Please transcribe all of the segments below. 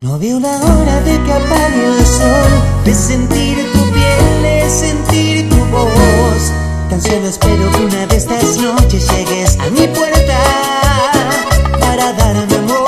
No veo la hora de que apague el sol, de sentir tu piel, de sentir tu voz. Tan solo espero que una de estas noches llegues a mi puerta para darme amor.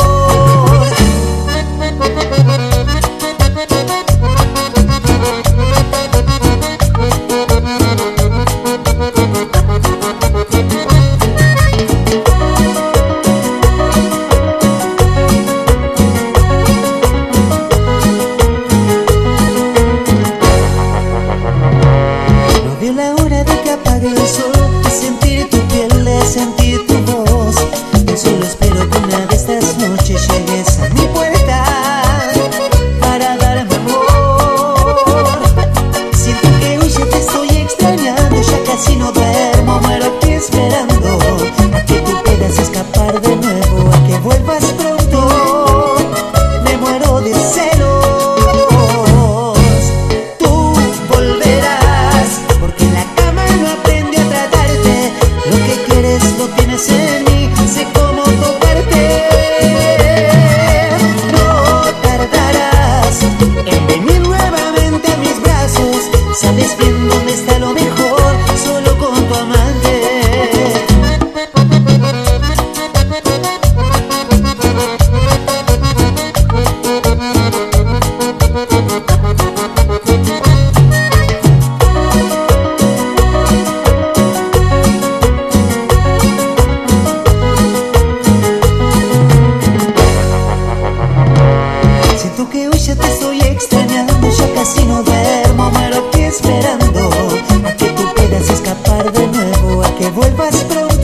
La hora de que apague el sol, de sentir tu piel, de sentir tu voz. Tan solo espero que una de estas noches llegues a mi puerta para darme amor. Siento que hoy ya te estoy extrañando, ya casi no duermo, muero aquí esperando a que tú puedas escapar de nuevo, a que vuelvas pronto. Me muero de celos. En mí, sé cómo tocarte. No tardarás en venir nuevamente a mis brazos. Sabes bien dónde está lo mejor, solo con tu amante. Siento que hoy ya te estoy extrañando, ya casi no duermo, muero aquí esperando a que tú puedas escapar de nuevo, a que vuelvas pronto.